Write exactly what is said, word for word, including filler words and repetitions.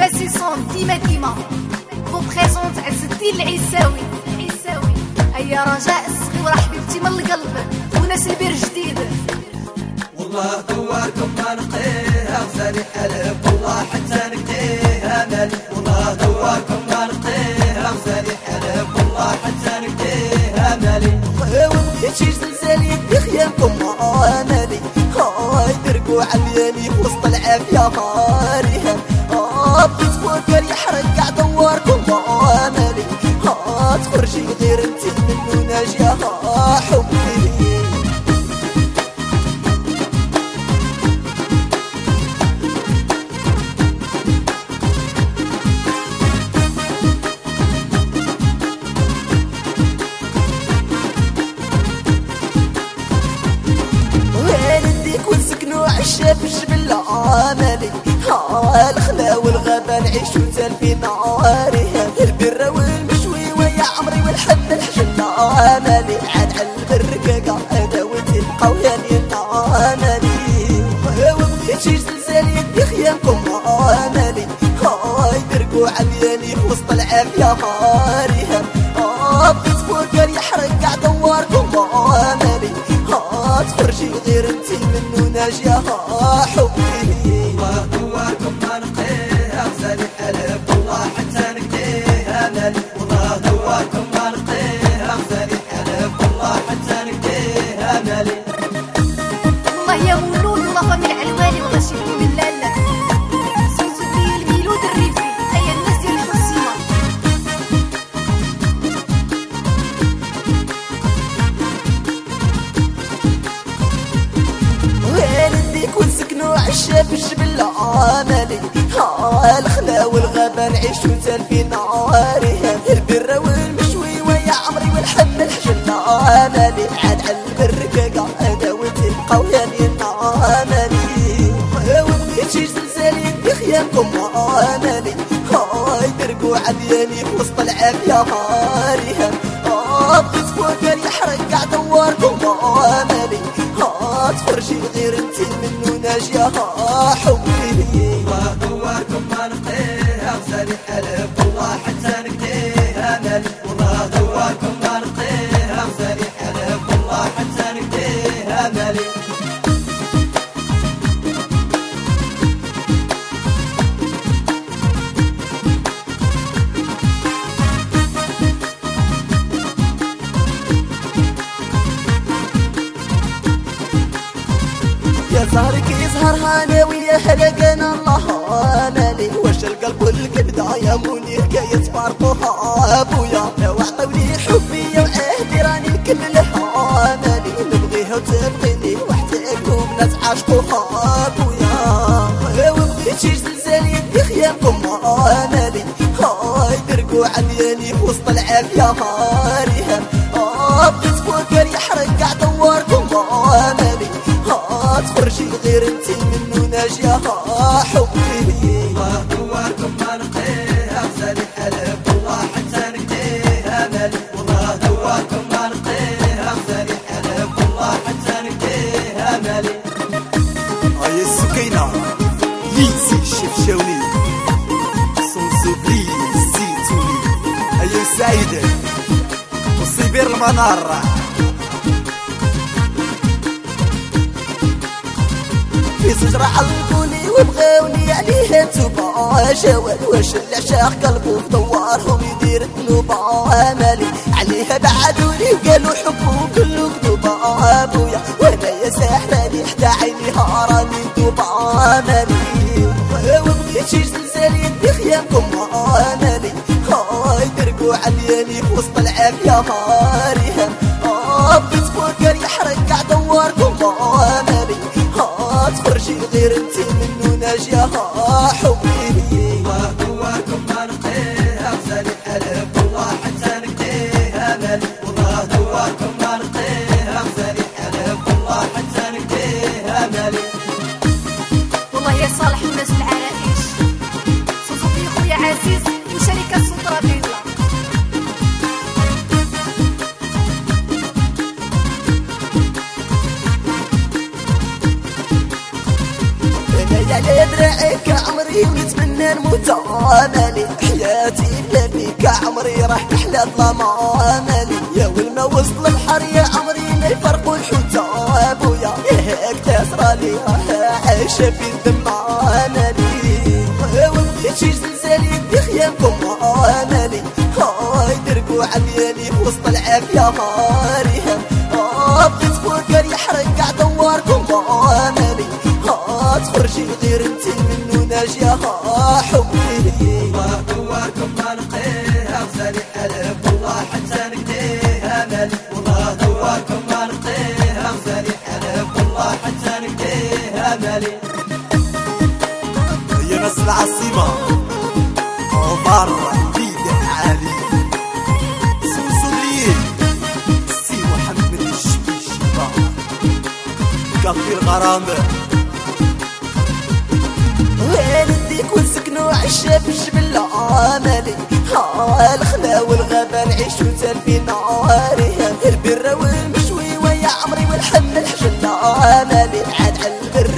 فاسيسون ديما ديما فو بريزونت عز الدين العيساوي العيساوي. هيا رجاء الصغيرة حبيبتي من القلب وناس البير جديد. والله دواركم ما نقيها وسالي حلف والله حتى نقيها مالي. والله دواركم ما نقيها وسالي حلف والله حتى نقيها مالي. ولدي شي زلزال يدي خيامكم مالي. هاي درقوا علياني وسط العافية هاريها. ها بغيت فوكر يحرق كاع دواركم مالي. ها تخرجي غير انتي منو ناجية ها حبي. عشا في الجبل عملي. ها الخلا والغابة نعيشو تالفي ناريها. البرة والمشوي ويا عمري والحب الحجل عملي. عاد على البركاكا اداوتي القوياني عملي. وبغيت شي زلزال يدي خيامكم عملي. هاي درقوا علياني في وسط العافية هاريها. ها بغيت فوكر يحرق كاع دواركم عملي. ها تخرجي غير انتي منو ناجية ها حبي. والله دواركم ما نقيها وسالي حلف والله حتى نقيها مالي. والله دواركم ما نقيها وسالي حلف والله حتى نقيها مالي. الله يا مولود والله من العلواني والله شي من لالا سوزوكي الميلود الريفي. هيا الناس ديال الحسيمة ونسكنو عشا في الجبل عملي. ها الخلا والغابة نعيشو تالفي ناريها. البرة والمشوي ويا عمري والحب الحجل عملي. عاد على البركاكا اداوتي القوياني عملي. وبغيت شي زلزال يدي خيامكم عملي. هاي درقوا علياني في وسط العافية هاريها. ها بغيت فوكر يحرق كاع دواركم عملي. ها تخرجي غير انتي منو ناجية ها حبي. والله دواركم ما نقيها وسالي حلف والله حتى نقيها مالي. والله دواركم ما نقيها وسالي حلف والله حتى نقيها مالي. يا زهرك يزهر هاناوي يا هلقنا الله مالي. واش القلب والكبدة يا منير كي يتفارقوها ابويا. لو عطوني حبي وعهدي راني نكملها مالي. نبغيها وتبغيني وحدكم ناس عاشقوها ابويا. وبغيت شي زلزال يدي خيامكم مالي. هاي درقوا علياني في وسط العافية هاريها. ها بغيت فوكر يحرق كاع دواركم مالي. ها تخرجي غير انتي منو ناجية ها حبي. والله دواركم ما نقيها وسالي حلف والله حتى نقيها مالي. والله دواركم ما نقيها وسالي حلف والله حتى نقيها مالي. هاي السكينة ليسي الشفشاوني صنصبلي الزيتوني. هاي السعيدة وصيبير المنار. في زجرة علقوني وبغاوني عليها نتوبة جواد. واش العشاق قلبو في دوارهم يدير ذنوبة مالي. عليها بعدوني وقالوا حبو كلو كذوبة ابويا. وانا يا ساحراني حتى عيني هاراني ندوبة مالي. وبغيت شي زلزال يدي خيامكم مالي. هاي درقوا علياني في وسط العافية هاريها. ها بغيت فوكر يحرق كاع دواركم مالي. ها تخرجي غير انتي منو ناجية ها حبي. والله دواركم ما نقيها وسالي حلف والله حتى نقيها مالي. والله دواركم ما نقيها وسالي حلف والله حتى نقيها مالي. والله يا صالح وناس العرائش سوزوكي خويا عزيز وشركة سوطرة بيضا. على دراعك عمري ونتمنى فينا نموت امالي حياتي بلا بيك عمري راح تحلى ظلام امالي يا والما وصل البحر يا عمري ما يفرقوا الحوت ابويا ياك تسرالي عايشه في الدم امالي ولدي شي زلزال يدي خيامكم امالي هاي دربوا عميالي في وسط العافيه هاريها بغيت فوكر يحرق كاع دواركم امالي ها تخرجي غير انتي منو ناجيه حبي والله دواركم ما نقيها وسالي حلف والله حتى نقديها مالي والله دواركم ما نقيها وسالي حلف والله حتى نقديها مالي هي ناس العاصمة عمر بيد عالي سمسولين سي محمد الشبيشبة كافي الغرامة وين نديك ونسكنو عشا في الجبل امالي ها الخلا والغابة نعيشو تنفي ناريها البرة والمشوي ويا عمري والحم الحجل امالي عاد على البر